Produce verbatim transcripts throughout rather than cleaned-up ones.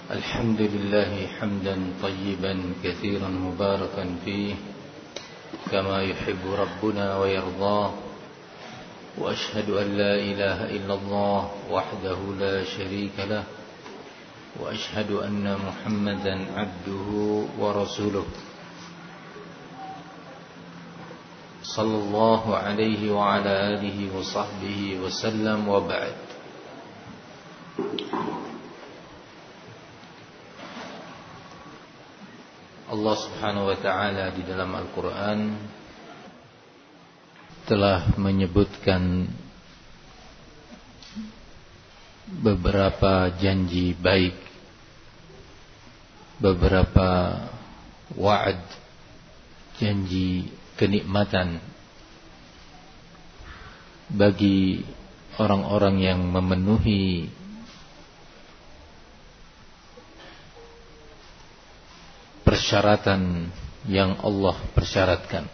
الحمد لله حمدا طيبا كثيرا مباركا فيه كما يحب ربنا ويرضاه وأشهد أن لا إله إلا الله وحده لا شريك له وأشهد أن محمدا عبده ورسوله صلى الله عليه وعلى آله وصحبه وسلم وبعد. Allah subhanahu wa ta'ala di dalam Al-Quran telah menyebutkan beberapa janji baik, beberapa wa'ad, janji kenikmatan bagi orang-orang yang memenuhi persyaratan yang Allah persyaratkan.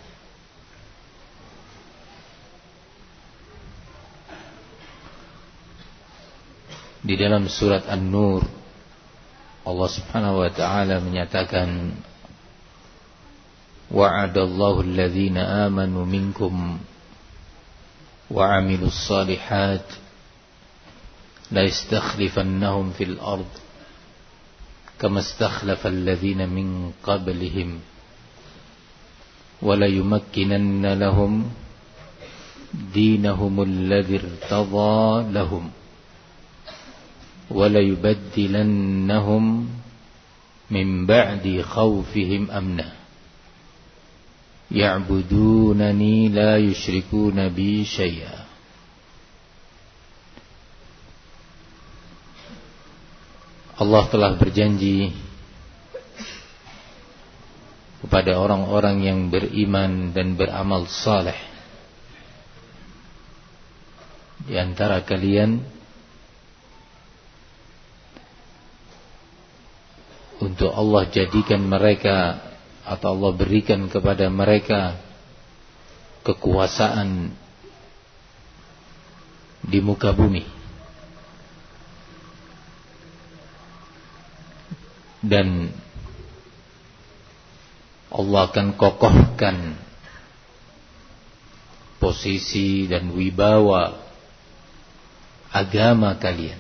Di dalam surat An-Nur Allah Subhanahu wa ta'ala menyatakan wa'adallahu alladhina amanu minkum wa 'amilus salihat la yastakhlifannahum fil ard kama istakhlafa alladhina min qablihim wa la yumakkinanna lahum dinahum alladhi irtadha lahum wa la yubaddilannahum min ba'di khawfihim amna ya'budunani la yushrikuna bi syai'a. Allah telah berjanji kepada orang-orang yang beriman dan beramal saleh di antara kalian untuk Allah jadikan mereka atau Allah berikan kepada mereka kekuasaan di muka bumi dan Allah akan kokohkan posisi dan wibawa agama kalian.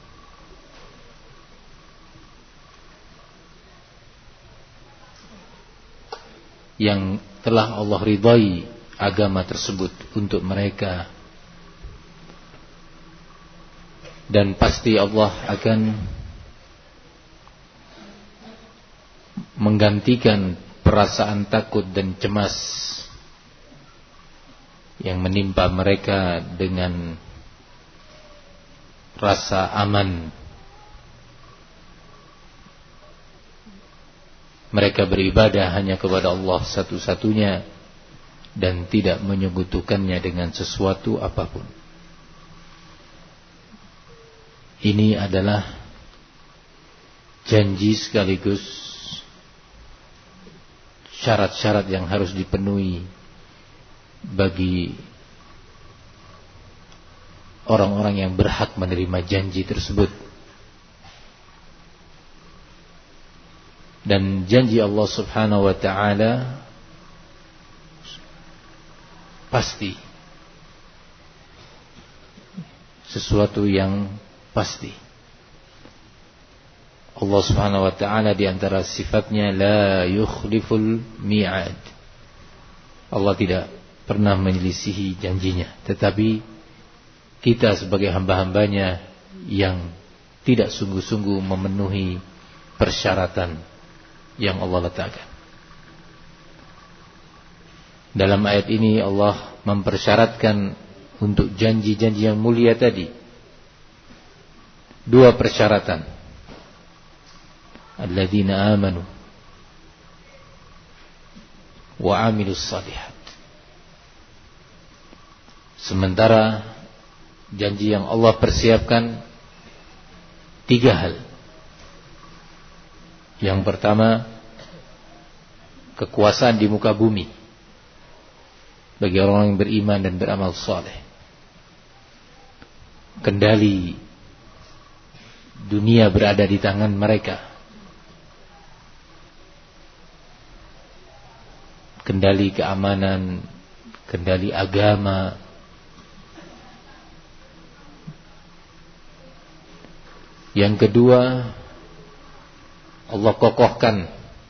Yang telah Allah ridai agama tersebut untuk mereka, dan pasti Allah akan menggantikan perasaan takut dan cemas yang menimpa mereka dengan rasa aman. Mereka beribadah hanya kepada Allah satu-satunya dan tidak menyekutukannya dengan sesuatu apapun. Ini adalah janji sekaligus syarat-syarat yang harus dipenuhi bagi orang-orang yang berhak menerima janji tersebut. Dan janji Allah subhanahu wa ta'ala pasti, sesuatu yang pasti. Allah subhanahu wa ta'ala di antara sifatnya la yukhliful mi'ad. Allah tidak pernah menyelisihi janjinya. Tetapi kita sebagai hamba-hambanya yang tidak sungguh-sungguh memenuhi persyaratan yang Allah letakkan. Dalam ayat ini Allah mempersyaratkan untuk janji-janji yang mulia tadi dua persyaratan. Alladzina amanu wa 'amilus shalihat. Sementara janji yang Allah persiapkan tiga hal. Yang pertama, kekuasaan di muka bumi bagi orang yang beriman dan beramal saleh. Kendali dunia berada di tangan mereka. Kendali keamanan, kendali agama. Yang kedua, Allah kokohkan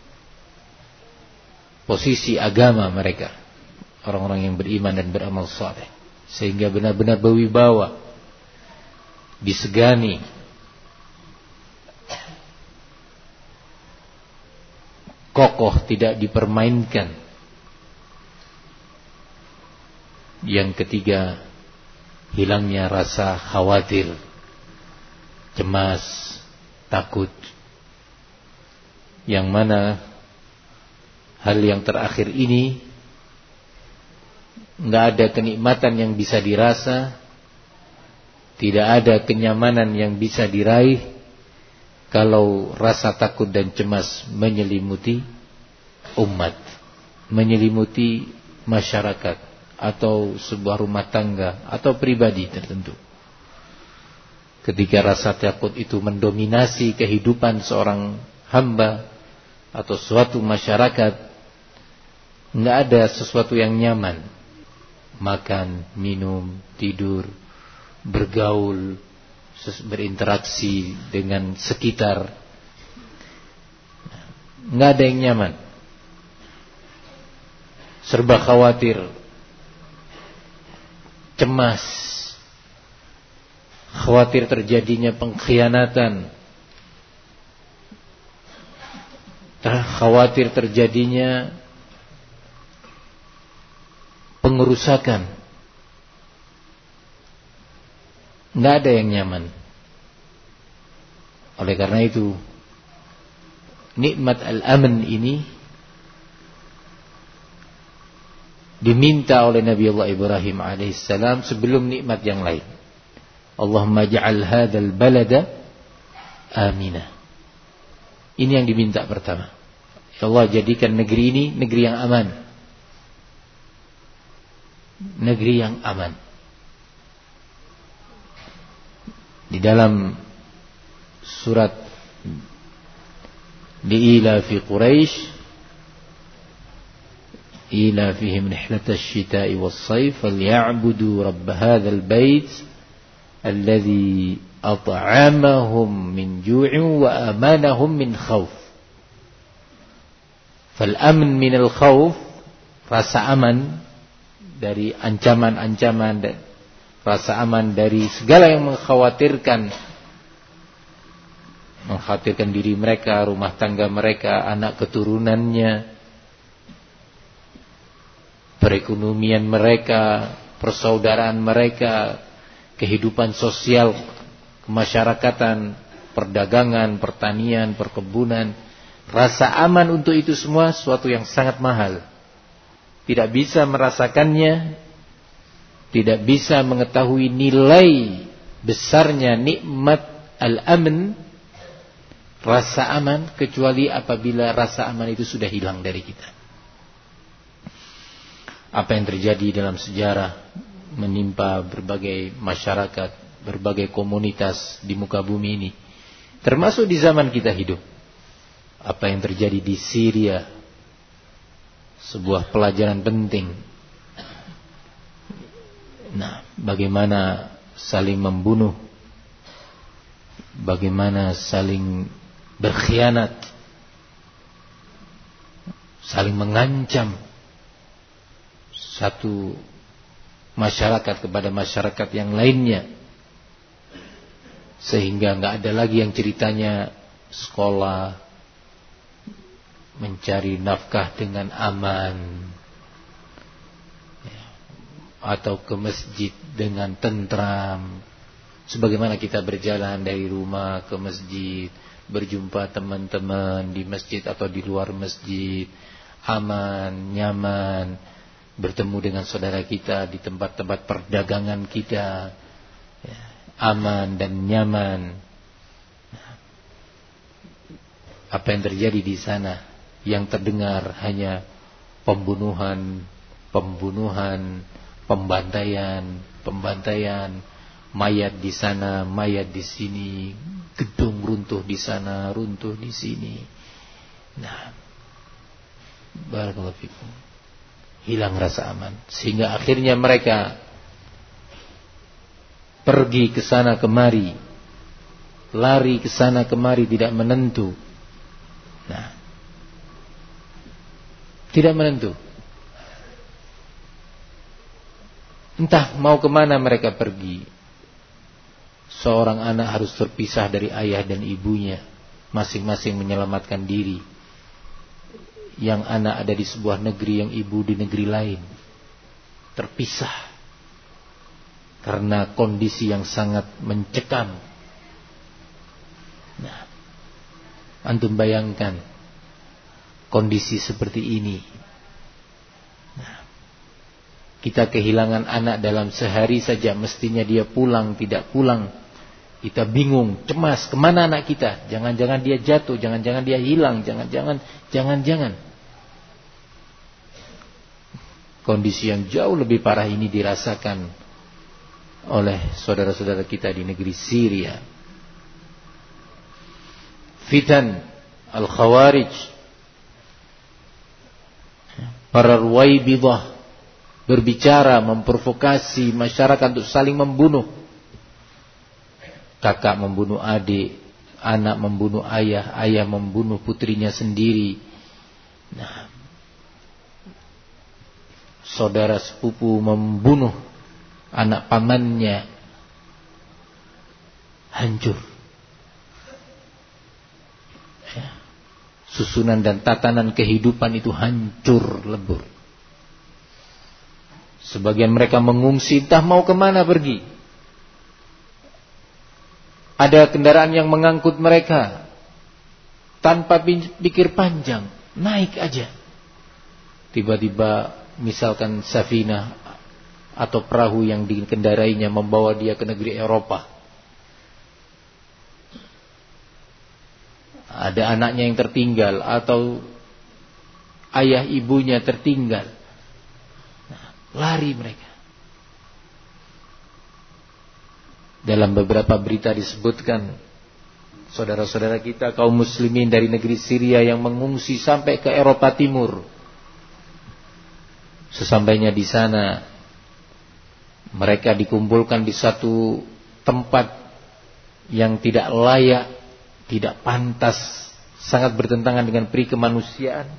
posisi agama mereka, orang-orang yang beriman dan beramal saleh, sehingga benar-benar berwibawa, disegani. Kokoh, tidak dipermainkan. Yang ketiga, hilangnya rasa khawatir, cemas, takut. Yang mana hal yang terakhir ini enggak ada kenikmatan yang bisa dirasa, tidak ada kenyamanan yang bisa diraih kalau rasa takut dan cemas menyelimuti umat, menyelimuti masyarakat atau sebuah rumah tangga atau pribadi tertentu. Ketika rasa takut itu mendominasi kehidupan seorang hamba atau suatu masyarakat, enggak ada sesuatu yang nyaman. Makan, minum, tidur, bergaul, berinteraksi dengan sekitar, enggak ada yang nyaman. Serba khawatir, cemas, khawatir terjadinya pengkhianatan, khawatir terjadinya pengerusakan. Nggak ada yang nyaman. Oleh karena itu, nikmat al-aman ini diminta oleh Nabi Allah Ibrahim alaihissalam sebelum nikmat yang lain. Allahumma ja'al hadzal balada aminah. Ini yang diminta pertama. Ya Allah, jadikan negeri ini negeri yang aman. Negeri yang aman. Di dalam surat Li'ila fi Quraisy, ila fihim rihlatash shita'i was-sayf falya'budu rabb hadzal bait alladzi at'amahum min ju'in wa amanahum min khauf. Fal amn min al khauf, rasa aman dari ancaman-ancaman, rasa aman dari segala yang mengkhawatirkan mengkhawatirkan diri mereka, rumah tangga mereka, anak keturunannya, perekonomian mereka, persaudaraan mereka, kehidupan sosial, kemasyarakatan, perdagangan, pertanian, perkebunan. Rasa aman untuk itu semua suatu yang sangat mahal. Tidak bisa merasakannya, tidak bisa mengetahui nilai besarnya nikmat al-aman, rasa aman, kecuali apabila rasa aman itu sudah hilang dari kita. Apa yang terjadi dalam sejarah menimpa berbagai masyarakat, berbagai komunitas di muka bumi ini, termasuk di zaman kita hidup. Apa yang terjadi di Syria, sebuah pelajaran penting. Nah, bagaimana saling membunuh, bagaimana saling berkhianat, saling mengancam satu masyarakat kepada masyarakat yang lainnya, sehingga nggak ada lagi yang ceritanya sekolah, mencari nafkah dengan aman, atau ke masjid dengan tentram. Sebagaimana kita berjalan dari rumah ke masjid, berjumpa teman-teman di masjid atau di luar masjid, aman, nyaman, bertemu dengan saudara kita di tempat-tempat perdagangan kita, ya, aman dan nyaman. Apa yang terjadi di sana? Yang terdengar hanya pembunuhan, pembunuhan, pembantaian, pembantaian, mayat di sana, mayat di sini, gedung runtuh di sana, runtuh di sini. Nah, barakallahu fikum. Hilang rasa aman, sehingga akhirnya mereka pergi ke sana kemari, lari ke sana kemari, tidak menentu. Nah, tidak menentu. Entah mau kemana mereka pergi. Seorang anak harus terpisah dari ayah dan ibunya, masing-masing menyelamatkan diri. Yang anak ada di sebuah negeri, yang ibu di negeri lain. Terpisah karena kondisi yang sangat mencekam. Nah, antum bayangkan kondisi seperti ini. Nah, kita kehilangan anak dalam sehari saja, mestinya dia pulang, tidak pulang. Kita bingung, cemas, kemana anak kita? Jangan-jangan dia jatuh, jangan-jangan dia hilang, jangan-jangan, jangan-jangan. Kondisi yang jauh lebih parah ini dirasakan oleh saudara-saudara kita di negeri Syria. Fitan al-Khawarij, para Ruwaibidah, berbicara, memprovokasi masyarakat untuk saling membunuh. Kakak membunuh adik, anak membunuh ayah, ayah membunuh putrinya sendiri. Nah, saudara sepupu membunuh anak pamannya. Hancur. Ya. Susunan dan tatanan kehidupan itu hancur lebur. Sebagian mereka mengungsi, entah mau kemana pergi. Ada kendaraan yang mengangkut mereka, tanpa pikir panjang, naik aja. Tiba-tiba misalkan safinah atau perahu yang dikendarainya membawa dia ke negeri Eropa. Ada anaknya yang tertinggal atau ayah ibunya tertinggal. Lari mereka. Dalam beberapa berita disebutkan saudara-saudara kita kaum muslimin dari negeri Syria yang mengungsi sampai ke Eropa Timur. Sesampainya di sana, mereka dikumpulkan di satu tempat yang tidak layak, tidak pantas, sangat bertentangan dengan peri kemanusiaan.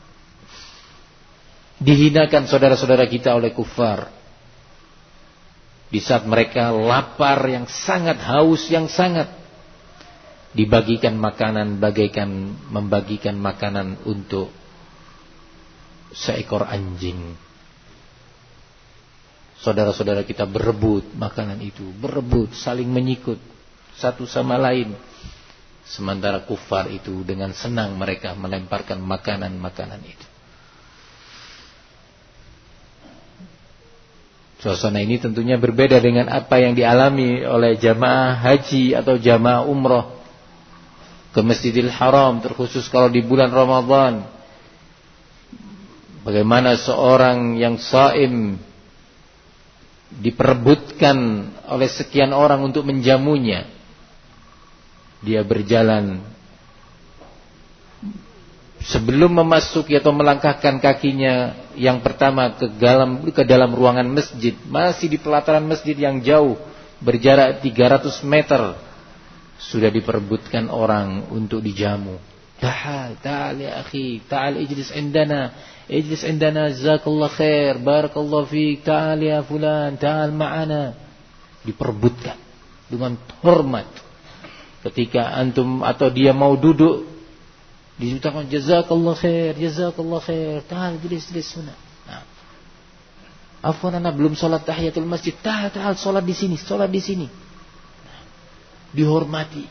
Dihinakan saudara-saudara kita oleh kufar. Di saat mereka lapar yang sangat, haus yang sangat, dibagikan makanan bagaikan membagikan makanan untuk seekor anjing. Saudara-saudara kita berebut makanan itu, berebut, saling menyikut satu sama lain. Sementara kufar itu dengan senang mereka melemparkan makanan-makanan itu. Suasana ini tentunya berbeda dengan apa yang dialami oleh jamaah haji atau jamaah umrah ke Masjidil Haram, terkhusus kalau di bulan Ramadan. Bagaimana seorang yang shaim diperebutkan oleh sekian orang untuk menjamunya. Dia berjalan, sebelum memasuki atau melangkahkan kakinya yang pertama ke dalam ke dalam ruangan masjid, masih di pelataran masjid yang jauh, berjarak tiga ratus meter, sudah diperebutkan orang untuk dijamu. Ta'al, ta'al ya akhi, ta'al ijlis indana, ijlis indana, jazakallah khair, barakallahu fiik, ta'al ya fulan, ta'al ma'ana. Diperebutkan dengan hormat. Ketika antum atau dia mau duduk, diucapkan jazakallah khair, jazakallah khair, ta'al ijlis ijlis sana. Nah. Afwan, ana belum salat tahiyatul masjid. Ta'al, ta'al, salat di sini, salat di sini. Nah. Dihormati.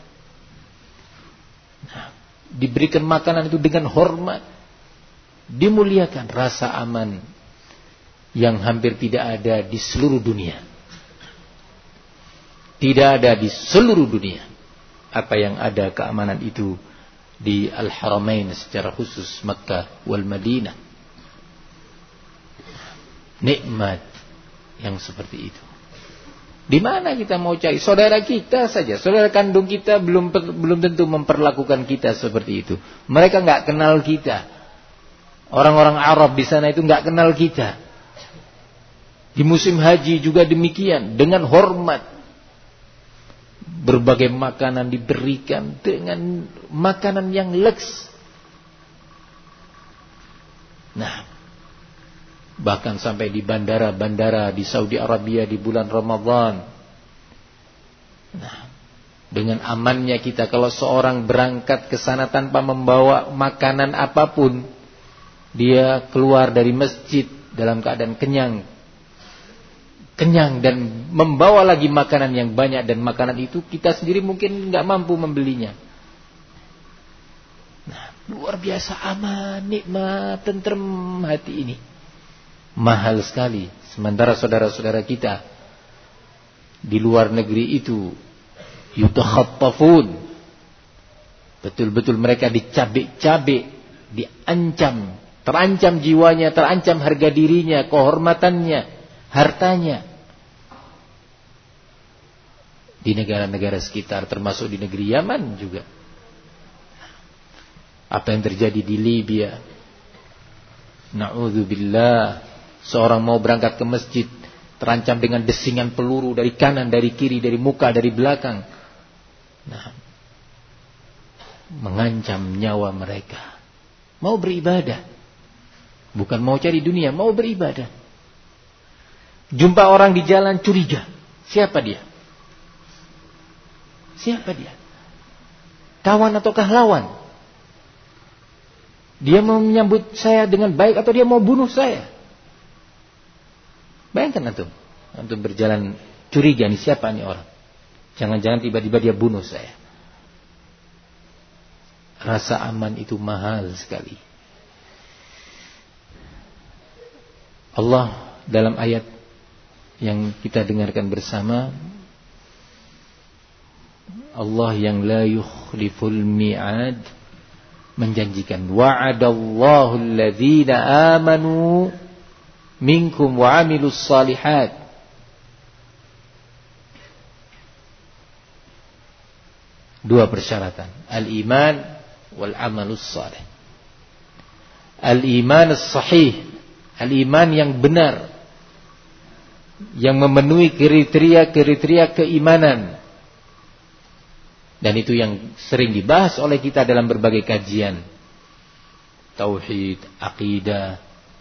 Nah, diberikan makanan itu dengan hormat, dimuliakan. Rasa aman yang hampir tidak ada di seluruh dunia. Tidak ada di seluruh dunia apa yang ada keamanan itu di Al-Haramain, secara khusus Makkah wal Madinah. Nikmat yang seperti itu. Di mana kita mau cari? Saudara kita saja, saudara kandung kita belum belum tentu memperlakukan kita seperti itu. Mereka nggak kenal kita. Orang-orang Arab di sana itu nggak kenal kita. Di musim haji juga demikian, dengan hormat. Berbagai makanan diberikan dengan makanan yang leks. Nah, bahkan sampai di bandara-bandara di Saudi Arabia di bulan Ramadan. Nah, dengan amannya kita, kalau seorang berangkat ke sana tanpa membawa makanan apapun, dia keluar dari masjid dalam keadaan kenyang. Kenyang dan membawa lagi makanan yang banyak, dan makanan itu kita sendiri mungkin enggak mampu membelinya. Nah, luar biasa aman, nikmat, tentrem hati ini. Mahal sekali. Sementara saudara-saudara kita di luar negeri itu yutakhattafun, betul-betul mereka dicabik-cabik, diancam, terancam jiwanya, terancam harga dirinya, kehormatannya, hartanya. Di negara-negara sekitar, termasuk di negeri Yaman juga. Apa yang terjadi di Libya, na'udzubillah. Seorang mau berangkat ke masjid, terancam dengan desingan peluru dari kanan, dari kiri, dari muka, dari belakang. Nah, mengancam nyawa mereka. Mau beribadah, bukan mau cari dunia, mau beribadah. Jumpa orang di jalan, curiga. Siapa dia? Siapa dia? Kawan ataukah lawan? Dia mau menyambut saya dengan baik atau dia mau bunuh saya? Bayangkan antum, antum berjalan curiga, nih siapa nih orang? Jangan-jangan tiba-tiba dia bunuh saya. Rasa aman itu mahal sekali. Allah dalam ayat yang kita dengarkan bersama, Allah yang la yukhliful mi'ad, menjanjikan wa'adallahu alladhina amanu minkum wa amilus salihat. Dua persyaratan, al-iman wal amalus salih. Al-iman as-sahih, al-iman yang benar, yang memenuhi kriteria-kriteria keimanan. Dan itu yang sering dibahas oleh kita dalam berbagai kajian. Tauhid, akidah,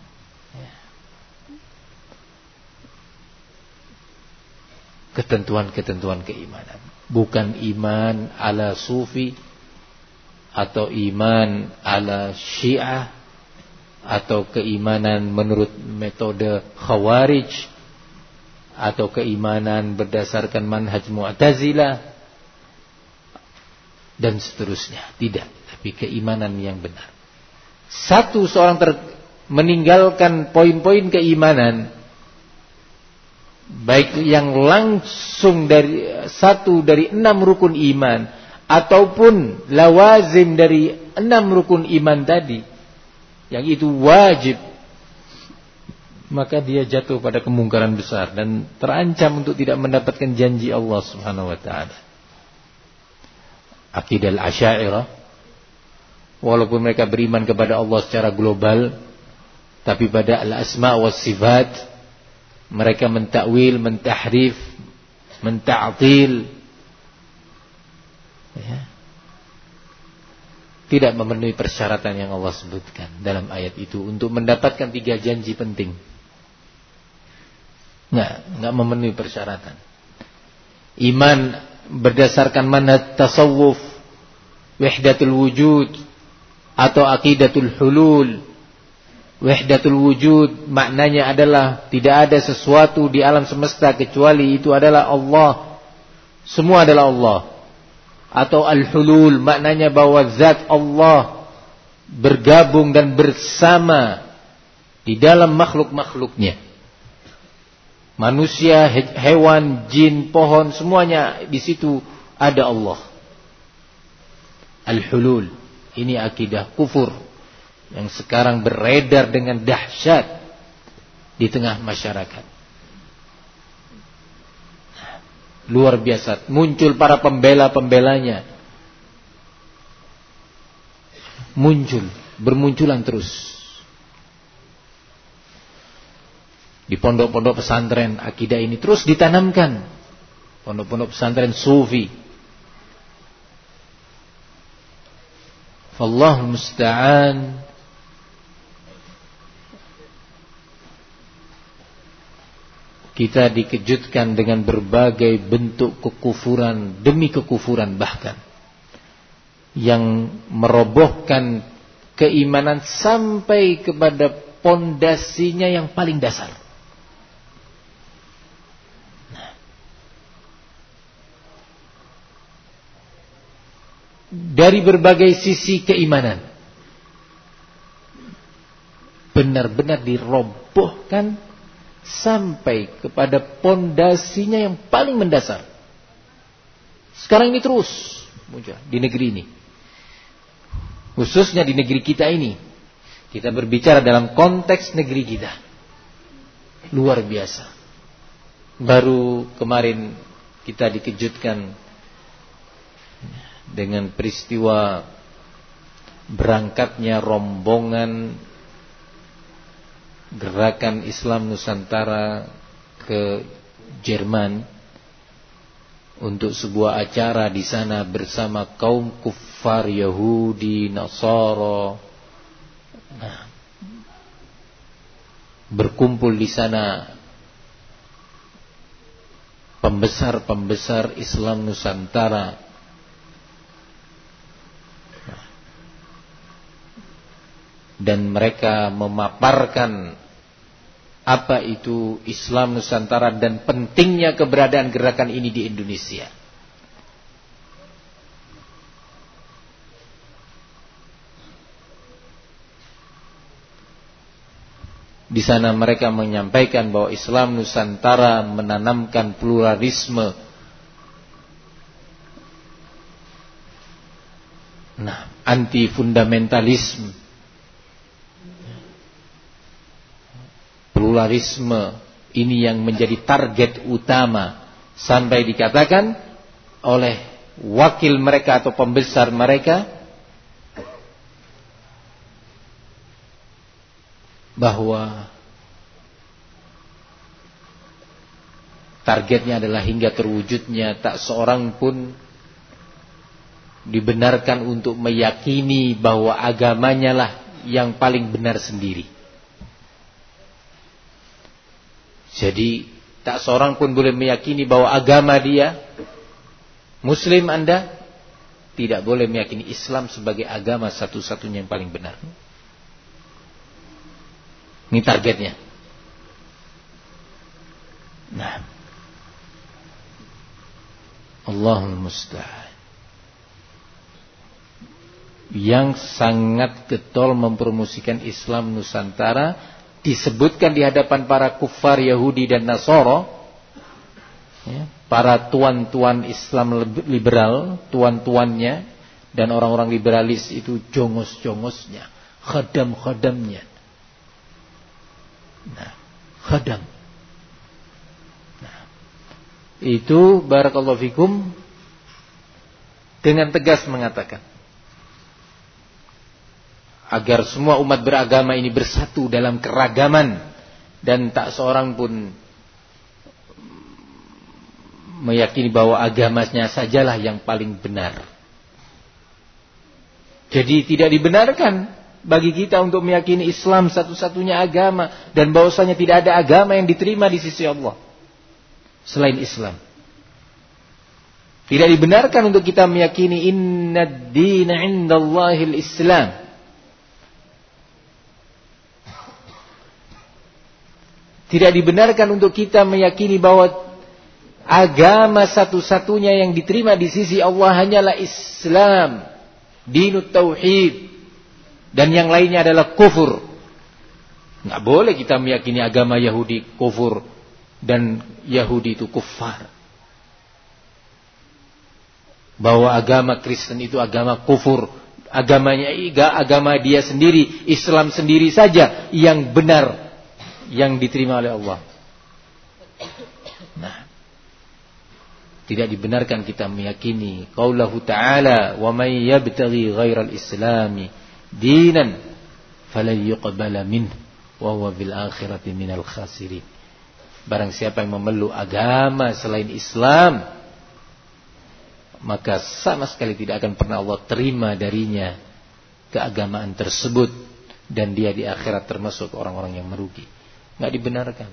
ketentuan-ketentuan keimanan. Bukan iman ala sufi, atau iman ala syiah, atau keimanan menurut metode khawarij, atau keimanan berdasarkan manhaj mu'tazilah, dan seterusnya. Tidak, tapi keimanan yang benar. Satu seorang ter- meninggalkan poin-poin keimanan, baik yang langsung dari satu dari enam rukun iman, ataupun lawazim dari enam rukun iman tadi, yang itu wajib, maka dia jatuh pada kemungkaran besar dan terancam untuk tidak mendapatkan janji Allah Subhanahu wa taala. Akidah al-Asy'ariyah, walaupun mereka beriman kepada Allah secara global, tapi pada al-asma' was sifat mereka mentakwil, mentahrif, menta'til, ya. Tidak memenuhi persyaratan yang Allah sebutkan dalam ayat itu untuk mendapatkan tiga janji penting. Nggak, nggak memenuhi persyaratan. Iman berdasarkan manhaj tasawuf, wahdatul wujud, atau aqidatul hulul. Wahdatul wujud maknanya adalah tidak ada sesuatu di alam semesta kecuali itu adalah Allah. Semua adalah Allah. Atau al-hulul maknanya bahwa zat Allah bergabung dan bersama di dalam makhluk-makhluknya. Manusia, hewan, jin, pohon, semuanya di situ ada Allah. Al-hulul, ini akidah kufur yang sekarang beredar dengan dahsyat di tengah masyarakat. luar biasa. Muncul para pembela-pembelanya. Muncul, bermunculan terus. Di pondok-pondok pesantren akidah ini terus ditanamkan. Pondok-pondok pesantren sufi. Fallahul musta'an. Kita dikejutkan dengan berbagai bentuk kekufuran demi kekufuran bahkan, yang merobohkan keimanan sampai kepada pondasinya yang paling dasar. Nah, dari berbagai sisi keimanan benar-benar dirobohkan sampai kepada pondasinya yang paling mendasar. Sekarang ini terus muncul di negeri ini, khususnya di negeri kita ini. Kita berbicara dalam konteks negeri kita, luar biasa. Baru kemarin kita dikejutkan dengan peristiwa berangkatnya rombongan Gerakan Islam Nusantara ke Jerman untuk sebuah acara di sana bersama kaum kufar Yahudi, Nasara. Nah, berkumpul di sana pembesar-pembesar Islam Nusantara. Nah, dan mereka memaparkan apa itu Islam Nusantara dan pentingnya keberadaan gerakan ini di Indonesia. Di sana mereka menyampaikan bahwa Islam Nusantara menanamkan pluralisme. Nah, anti fundamentalisme. Pluralisme ini yang menjadi target utama, sampai dikatakan oleh wakil mereka atau pembesar mereka bahwa targetnya adalah hingga terwujudnya tak seorang pun dibenarkan untuk meyakini bahwa agamanya lah yang paling benar sendiri. Jadi tak seorang pun boleh meyakini bahwa agama dia, Muslim Anda, tidak boleh meyakini Islam sebagai agama satu-satunya yang paling benar. Ini targetnya. Nah, Allahul musta'an. Yang sangat getol mempromosikan Islam Nusantara, disebutkan di hadapan para kufar Yahudi dan Nasara, ya, para tuan-tuan Islam liberal, tuan-tuannya, dan orang-orang liberalis itu jongos-jongosnya, khadam-khadamnya. Nah, khadam. Nah, itu barakallahu fikum dengan tegas mengatakan agar semua umat beragama ini bersatu dalam keragaman dan tak seorang pun meyakini bahwa agamanya sajalah yang paling benar. Jadi tidak dibenarkan bagi kita untuk meyakini Islam satu-satunya agama, dan bahwasanya tidak ada agama yang diterima di sisi Allah selain Islam. Tidak dibenarkan untuk kita meyakini innad dina indallahil Islam. Tidak dibenarkan untuk kita meyakini bahwa agama satu-satunya yang diterima di sisi Allah hanyalah Islam, dinut tauhid, dan yang lainnya adalah kufur. Nggak boleh kita meyakini agama Yahudi kufur dan Yahudi itu kufar. Bahwa agama Kristen itu agama kufur, agamanya agama dia sendiri, Islam sendiri saja yang benar, yang diterima oleh Allah. Nah, Tidak dibenarkan kita meyakini qaulahu ta'ala, "Wa may yabtaghi ghairal islami dinan falan yuqbala minhu wa huwa fil akhirati minal khasirin." Barang siapa yang memeluk agama selain Islam, maka sama sekali tidak akan pernah Allah terima darinya keagamaan tersebut, dan dia di akhirat termasuk orang-orang yang merugi. Enggak dibenarkan.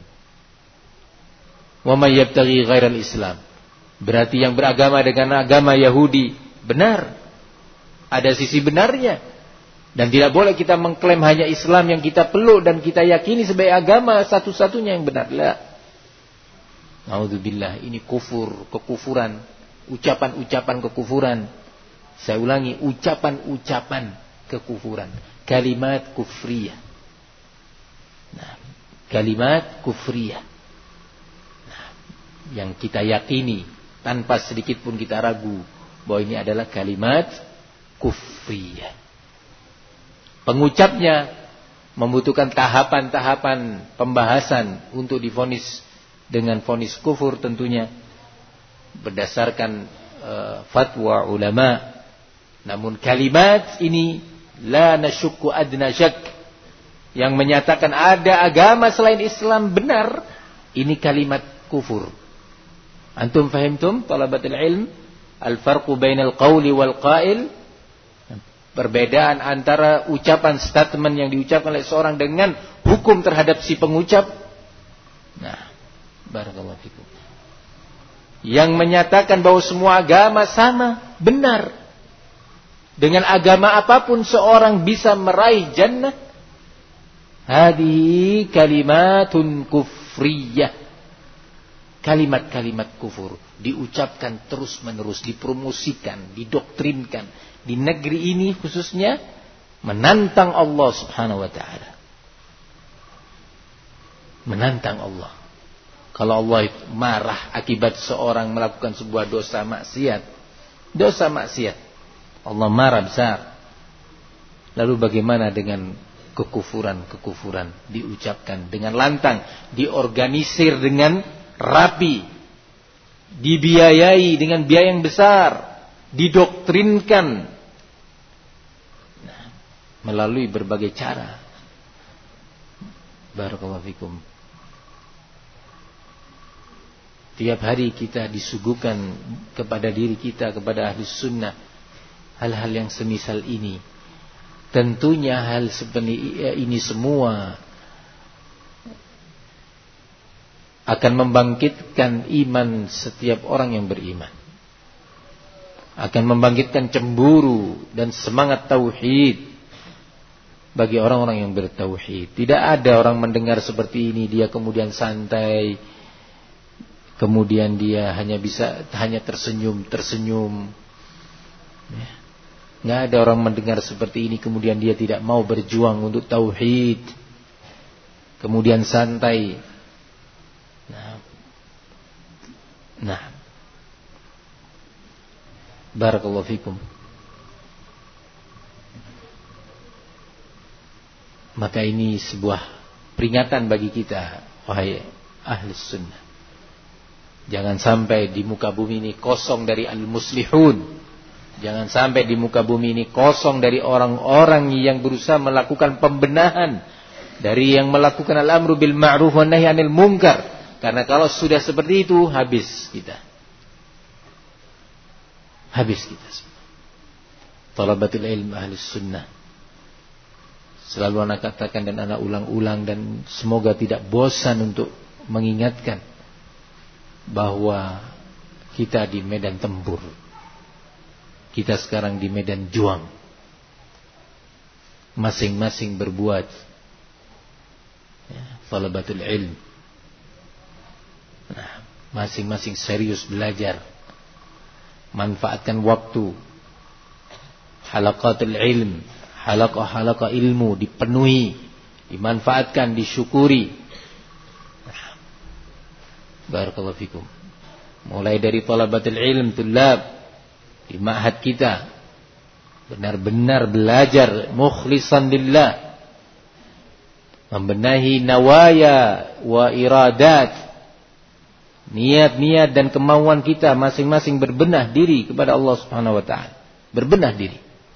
Wa may yabtaghi ghairal islam, berarti yang beragama dengan agama Yahudi benar, ada sisi benarnya, dan tidak boleh kita mengklaim hanya Islam yang kita peluk dan kita yakini sebagai agama satu-satunya yang benar. La. Naudzubillah, ini kufur, kekufuran, ucapan-ucapan kekufuran. Saya ulangi, ucapan-ucapan kekufuran, kalimat kufriyah. Nah, kalimat kufriyah. Nah, yang kita yakini tanpa sedikit pun kita ragu bahwa ini adalah kalimat kufriyah. Pengucapnya membutuhkan tahapan-tahapan pembahasan untuk divonis dengan vonis kufur, tentunya berdasarkan uh, fatwa ulama. Namun kalimat ini la nasyukku adna syak, yang menyatakan ada agama selain Islam benar, ini kalimat kufur. Antum fahimtum talabatul ilm al-farqu bainal qawli wal qail? Perbedaan antara ucapan statement yang diucapkan oleh seorang dengan hukum terhadap si pengucap. Nah, barakallahu fikum. Yang menyatakan bahwa semua agama sama, benar. Dengan agama apapun seorang bisa meraih jannah. Hadihi kalimatun kufriyah. Kalimat-kalimat kufur diucapkan terus-menerus, dipromosikan, didoktrinkan di negeri ini khususnya, menantang Allah Subhanahu wa taala. Menantang Allah. Kalau Allah marah akibat seorang melakukan sebuah dosa maksiat, dosa maksiat, Allah marah besar. Lalu bagaimana dengan kekufuran-kekufuran diucapkan dengan lantang, diorganisir dengan rapi, dibiayai dengan biaya yang besar, didoktrinkan nah, melalui berbagai cara. Barakallahu fikum. Tiap hari kita disuguhkan kepada diri kita, kepada ahli sunnah, hal-hal yang semisal ini. Tentunya hal seperti ini semua akan membangkitkan iman setiap orang yang beriman, akan membangkitkan cemburu dan semangat tauhid bagi orang-orang yang bertauhid. Tidak ada orang mendengar seperti ini dia kemudian santai, kemudian dia hanya bisa hanya tersenyum tersenyum. Ya. Nggak ada orang mendengar seperti ini kemudian dia tidak mau berjuang untuk tauhid, kemudian santai. Nah, nah, barakallahu fikum. Maka ini sebuah peringatan bagi kita, wahai ahli sunnah. Jangan sampai di muka bumi ini kosong dari al-muslihun. Jangan sampai di muka bumi ini kosong dari orang-orang yang berusaha melakukan pembenahan, dari yang melakukan al-amru bil ma'ruf wa nahy 'anil munkar. Karena kalau sudah seperti itu, habis kita. Habis kita. Talabatul ilm ahli sunnah. Selalu anak katakan dan anak ulang-ulang, dan semoga tidak bosan untuk mengingatkan bahwa kita di medan tempur. Kita sekarang di medan juang. Masing-masing berbuat. Ya, talabatul ilm. Nah, masing-masing serius belajar, manfaatkan waktu, halaqatul ilm, halaqah-halaqah ilmu dipenuhi, dimanfaatkan, disyukuri. Nah, barakallahu fikum. Mulai dari talabatul ilm, tulab di ma'had kita, benar-benar belajar mukhlishan lillah, membenahi nawaya wa iradat, Niat-niat dan kemauan kita masing-masing berbenah diri kepada Allah Subhanahu wa taala. Berbenah diri.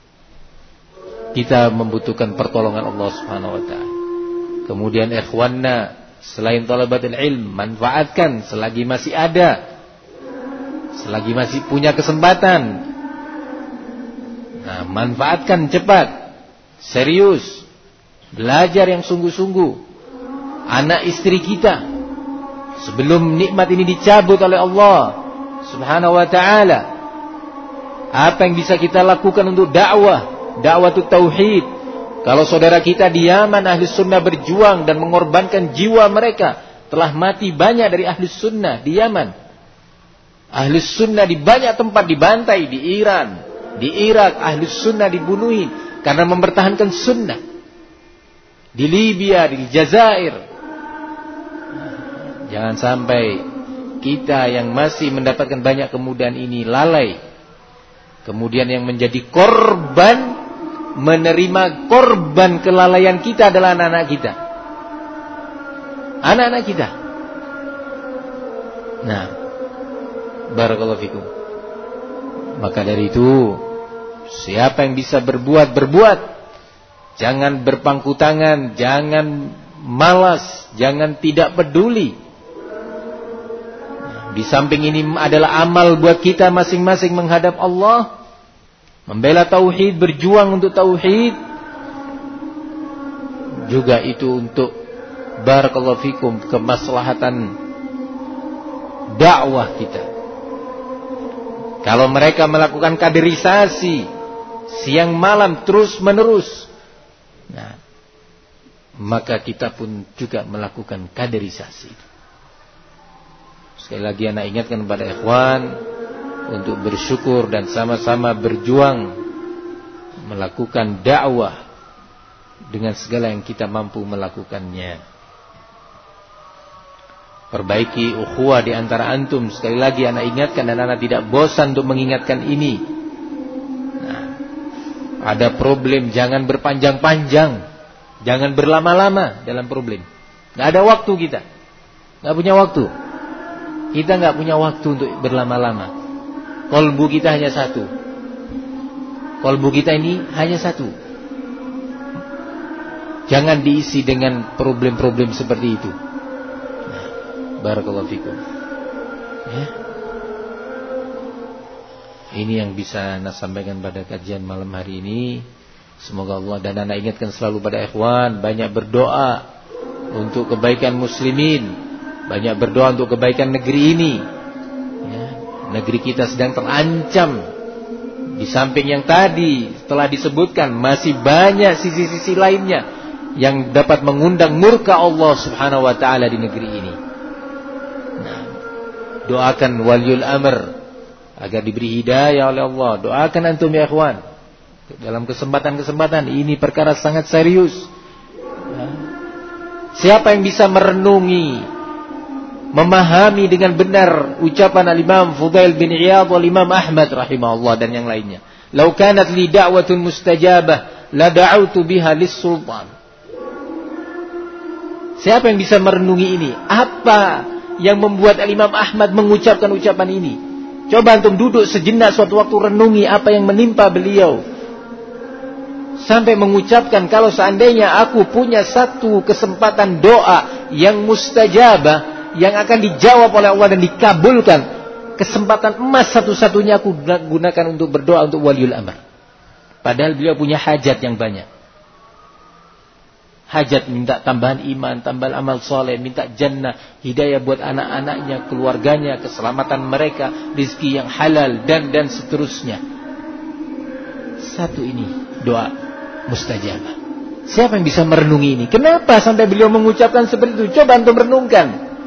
Kita membutuhkan pertolongan Allah Subhanahu wa taala. Kemudian ikhwanna, selain talabatul ilm, manfaatkan selagi masih ada. Selagi masih punya kesempatan. Nah, manfaatkan cepat. Serius. Belajar yang sungguh-sungguh. Anak istri kita, sebelum nikmat ini dicabut oleh Allah Subhanahu wa ta'ala, apa yang bisa kita lakukan untuk dakwah, dakwah itu tauhid. Kalau saudara kita di Yaman ahli sunnah berjuang dan mengorbankan jiwa mereka, telah mati banyak dari ahli sunnah di Yaman. Ahli sunnah di banyak tempat dibantai, di Iran, di Irak ahli sunnah dibunuhin karena mempertahankan sunnah. Di Libya, di Jazair. Jangan sampai kita yang masih mendapatkan banyak kemudahan ini lalai. Kemudian yang menjadi korban, menerima korban kelalaian kita adalah anak-anak kita. Anak-anak kita. Nah, barakallahu fikum. Maka dari itu, siapa yang bisa berbuat, berbuat. Jangan berpangku tangan, jangan malas, jangan tidak peduli. Di samping ini adalah amal buat kita masing-masing menghadap Allah, membela tauhid, berjuang untuk tauhid. Juga itu untuk barakallahu fikum kemaslahatan dakwah kita. Kalau mereka melakukan kaderisasi siang malam terus menerus, nah, maka kita pun juga melakukan kaderisasi. Sekali lagi anak ingatkan kepada ikhwan untuk bersyukur dan sama-sama berjuang melakukan dakwah dengan segala yang kita mampu melakukannya. Perbaiki ukhuwah di antara antum. Sekali lagi anak ingatkan dan anak tidak bosan untuk mengingatkan ini. Nah, ada problem, jangan berpanjang-panjang, jangan berlama-lama dalam problem. Gak ada waktu kita, gak punya waktu. Kita gak punya waktu untuk berlama-lama. Kolbu kita hanya satu. Kolbu kita ini hanya satu. Jangan diisi dengan problem-problem seperti itu. Nah, barakallahu fikum. Ya. Ini yang bisa Anda sampaikan pada kajian malam hari ini. Semoga Allah dan Anda ingatkan selalu pada ikhwan, banyak berdoa untuk kebaikan muslimin. Banyak berdoa untuk kebaikan negeri ini. Ya, negeri kita sedang terancam. Di samping yang tadi telah disebutkan, masih banyak sisi-sisi lainnya yang dapat mengundang murka Allah Subhanahu wa ta'ala di negeri ini. Nah, doakan waliul amr agar diberi hidayah oleh Allah. Doakan antum ya ikhwan. Dalam kesempatan-kesempatan ini perkara sangat serius. Ya. Siapa yang bisa merenungi, memahami dengan benar ucapan al-Imam Fudail bin Iyad wal Imam Ahmad rahimahullah dan yang lainnya. Lau kanat li da'watun mustajabah la da'autu biha lis-sultan. Siapa yang bisa merenungi ini? Apa yang membuat al-Imam Ahmad mengucapkan ucapan ini? Coba antum duduk sejenak suatu waktu renungi apa yang menimpa beliau. Sampai mengucapkan, kalau seandainya aku punya satu kesempatan doa yang mustajabah, yang akan dijawab oleh Allah dan dikabulkan, kesempatan emas satu-satunya aku gunakan untuk berdoa untuk waliul amr. Padahal beliau punya hajat yang banyak. Hajat minta tambahan iman, tambahan amal soleh, minta jannah, hidayah buat anak-anaknya, keluarganya, keselamatan mereka, rizki yang halal, dan dan seterusnya. Satu ini doa mustajabah. Siapa yang bisa merenungi ini? Kenapa sampai beliau mengucapkan seperti itu? Coba antum renungkan.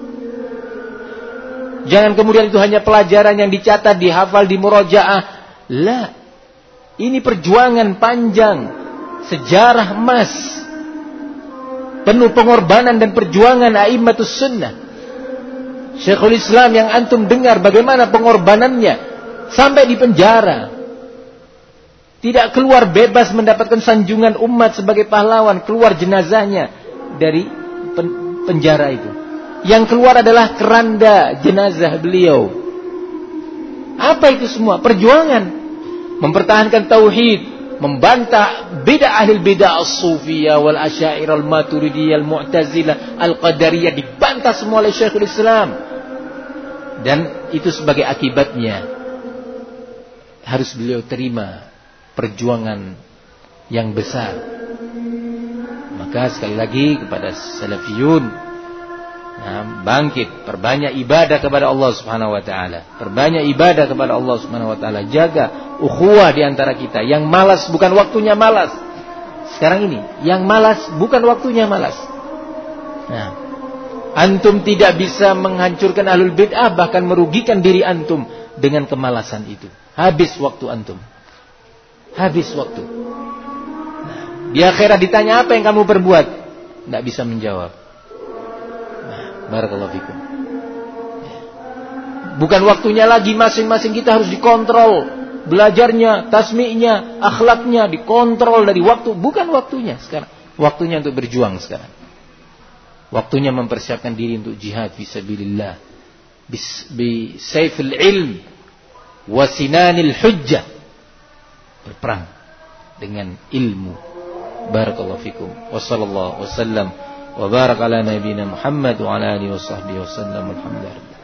Jangan kemudian itu hanya pelajaran yang dicatat, dihafal, di murojaah. La. Ini perjuangan panjang, sejarah emas, penuh pengorbanan dan perjuangan a'immatus sunnah. Syekhul Islam yang antum dengar bagaimana pengorbanannya sampai di penjara. Tidak keluar bebas mendapatkan sanjungan umat sebagai pahlawan, keluar jenazahnya dari penjara itu. Yang keluar adalah keranda jenazah beliau. Apa itu semua? Perjuangan. Mempertahankan tauhid, membantah bid'ah ahli bid'ah as-sufiyah wal asy'ariyah al maturidiyah al mu'tazilah al qadariyah, dibantah semua oleh Syekhul Islam. Dan itu sebagai akibatnya harus beliau terima perjuangan yang besar. Maka sekali lagi kepada salafiyun, nah, bangkit, perbanyak ibadah kepada Allah Subhanahu wa taala. Perbanyak ibadah kepada Allah Subhanahu wa taala. Jaga ukhuwah di antara kita. Yang malas bukan waktunya malas. Sekarang ini, yang malas bukan waktunya malas. Nah, antum tidak bisa menghancurkan ahlul bid'ah, bahkan merugikan diri antum dengan kemalasan itu. Habis waktu antum. Habis waktu. Nah, di akhirat ditanya apa yang kamu perbuat, tidak bisa menjawab. Barakallahu fikum. Bukan waktunya lagi, masing-masing kita harus dikontrol. Belajarnya, tasmi'nya, akhlaknya dikontrol dari waktu. Bukan waktunya sekarang. Waktunya untuk berjuang sekarang. Waktunya mempersiapkan diri untuk jihad fisabilillah. Bi sayfil ilm wa sinanil hujjah. Berperang dengan ilmu. Barakallahu fikum. Wassallallahu wasallam wa barak ala nabiyina Muhammad wa ala alihi wa sahbihi wasallam. Alhamdulillah.